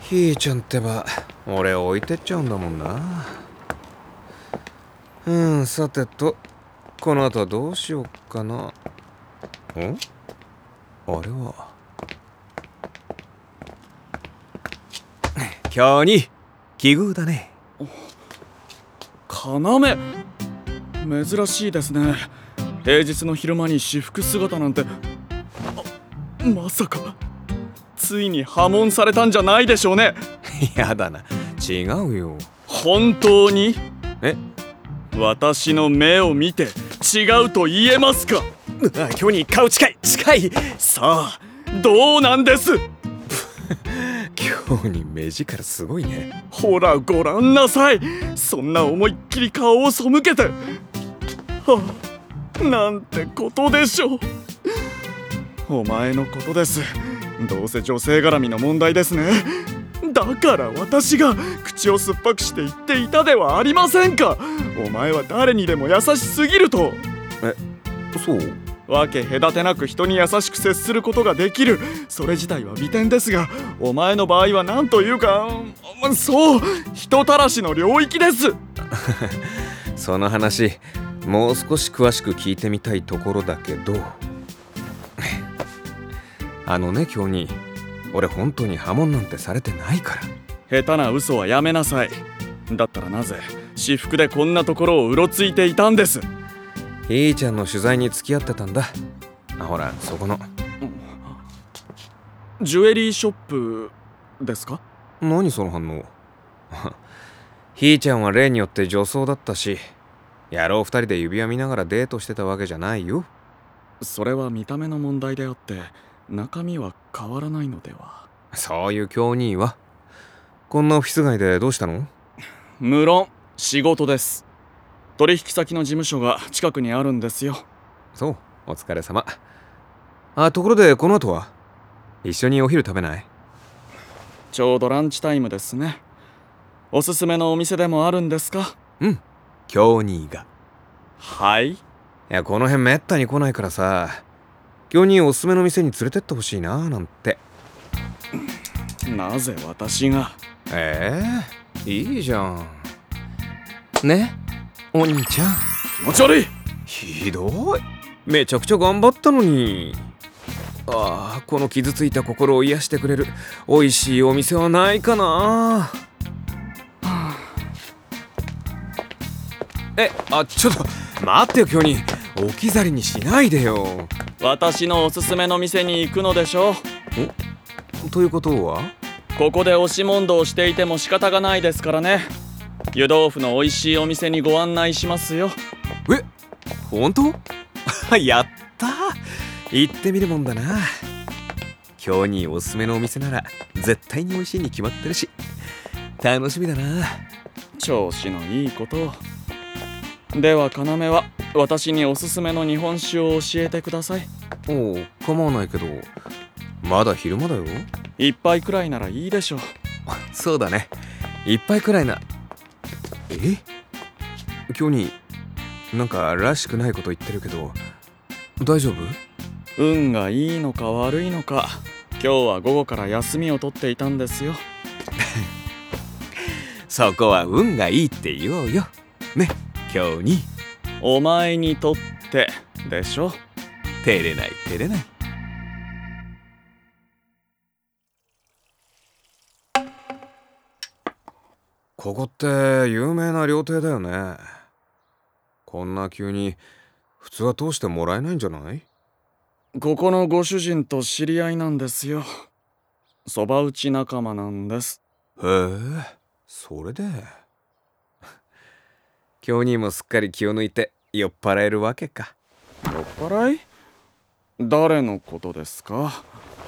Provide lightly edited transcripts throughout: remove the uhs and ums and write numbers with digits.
ひーちゃんってば俺置いてっちゃうんだもんな。さてとこの後はどうしよっかな。あれは今日に奇遇だね。 要、珍しいですね。平日の昼間に私服姿なんて。まさかついに破門されたんじゃないでしょうね。 やだな、違うよ。 本当に？ 私の目を見て違うと言えますか？ 今日に顔近い。 さあどうなんです？ 今日に目力すごいね。 ほらごらんなさい。そんな思いっきり顔を背けて、なんてことでしょう。お前のことです。どうせ女性絡みの問題ですね。だから私が口を酸っぱくして言っていたではありませんか。お前は誰にでも優しすぎると。 そう？ わけ隔てなく人に優しく接することができる、それ自体は美点ですが、お前の場合は何というか、そう、人たらしの領域です。 その話もう少し詳しく聞いてみたいところだけど、今日に俺本当に破門なんてされてないから。 下手な嘘はやめなさい。だったらなぜ私服でこんなところをうろついていたんです？ ひーちゃんの取材に付き合ってたんだ。ほらそこのジュエリーショップですか？ 何その反応。ひーちゃんは例によって女装だったし、野郎二人で指輪見ながらデートしてたわけじゃないよ。 それは見た目の問題であって中身は変わらないのでは。 そういう京兄はこんなオフィス街でどうしたの？ 無論仕事です。取引先の事務所が近くにあるんですよ。 そう、お疲れ様。ところでこの後は一緒にお昼食べない？ ちょうどランチタイムですね。おすすめのお店でもあるんですか？ 京兄が。 はい。 いや、この辺めったに来ないからさ、京兄おすすめの店に連れてってほしいななんて。 なぜ私が？ いいじゃんね、お兄ちゃん。 気持ち悪い。 ひどい、めちゃくちゃ頑張ったのに。この傷ついた心を癒してくれる美味しいお店はないかな。ちょっと待ってよ京兄、置き去りにしないでよ。 私のおすすめの店に行くのでしょう。 ということはここで押し問答をしていても仕方がないですからね。湯豆腐の美味しいお店にご案内しますよ。 本当？やったー、行ってみるもんだな。今日におすすめのお店なら絶対に美味しいに決まってるし、楽しみだな。 調子のいいことを。では要は私におすすめの日本酒を教えてください。 構わないけど、まだ昼間だよ。 一杯くらいならいいでしょう。 そうだね、一杯くらいな。今日になんからしくないこと言ってるけど大丈夫？ 運がいいのか悪いのか、今日は午後から休みを取っていたんですよ。 そこは運がいいって言おうよね、今日に。 お前にとってでしょ。 照れない。ここって有名な料亭だよね。こんな急に普通は通してもらえないんじゃない？ ここのご主人と知り合いなんですよ。そば打ち仲間なんです。 へえ、それで今日にもすっかり気を抜いて酔っ払えるわけか。 酔っ払い？誰のことですか？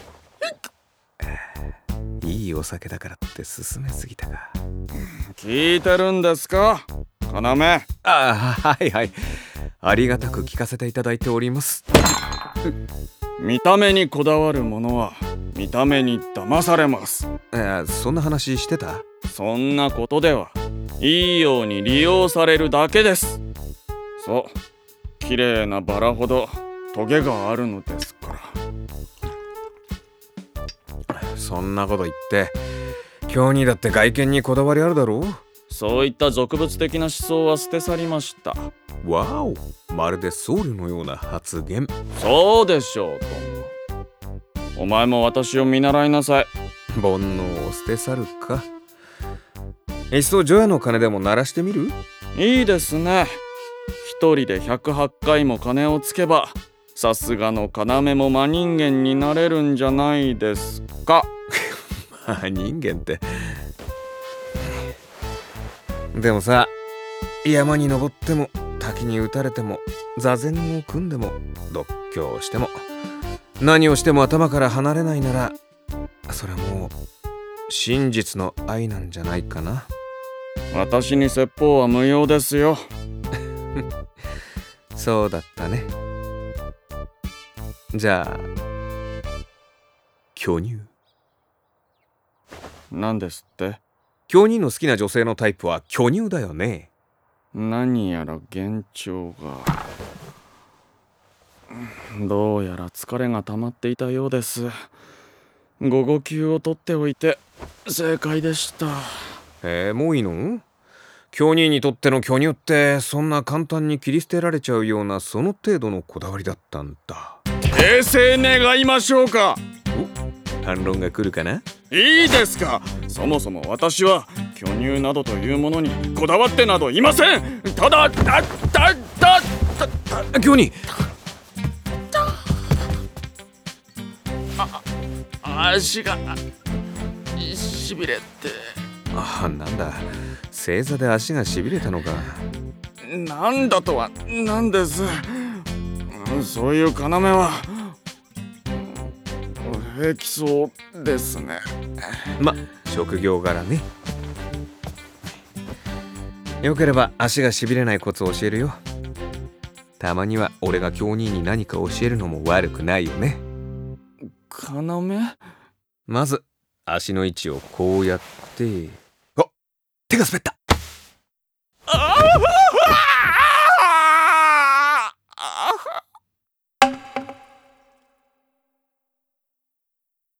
いいお酒だからって勧めすぎたか。 聞いてるんですか要？ はいありがたく聞かせていただいております。 見た目にこだわるものは見た目に騙されます。 そんな話してた？ そんなことではいいように利用されるだけです。そう、綺麗なバラほどトゲがあるのですから。 そんなこと言って今日にだって外見にこだわりあるだろう。 そういった俗物的な思想は捨て去りました。 わお、まるで僧侶のような発言。 そうでしょう、トム。お前も私を見習いなさい。 煩悩を捨て去るか。いっそ除夜の鐘でも鳴らしてみる？ いいですね。一人で108回も鐘をつけば、さすがの要も真人間になれるんじゃないですか。 真人間って。でもさ、山に登っても滝に打たれても座禅を組んでも独居しても何をしても頭から離れないなら、それはもう真実の愛なんじゃないかな。 私に説法は無用ですよ。 そうだったね。じゃあ巨乳。 何ですって？ 巨乳の好きな女性のタイプは巨乳だよね。 何やら幻聴が。どうやら疲れが溜まっていたようです。午後休を取っておいて正解でした。 もういいの？巨乳にとっての巨乳ってそんな簡単に切り捨てられちゃうようなその程度のこだわりだったんだ。 訂正願いましょうか。 反論が来るかな？ いいですか。そもそも私は巨乳などというものにこだわってなどいません。ただ巨乳。 足がしびれて。 なんだ、正座で足がしびれたのか。 なんだとはなんです。そういう要は平気そうですね。 職業柄ね。よければ足がしびれないコツを教えるよ。たまには俺が巨乳に何か教えるのも悪くないよね。まず足の位置をこうやって、手が滑った。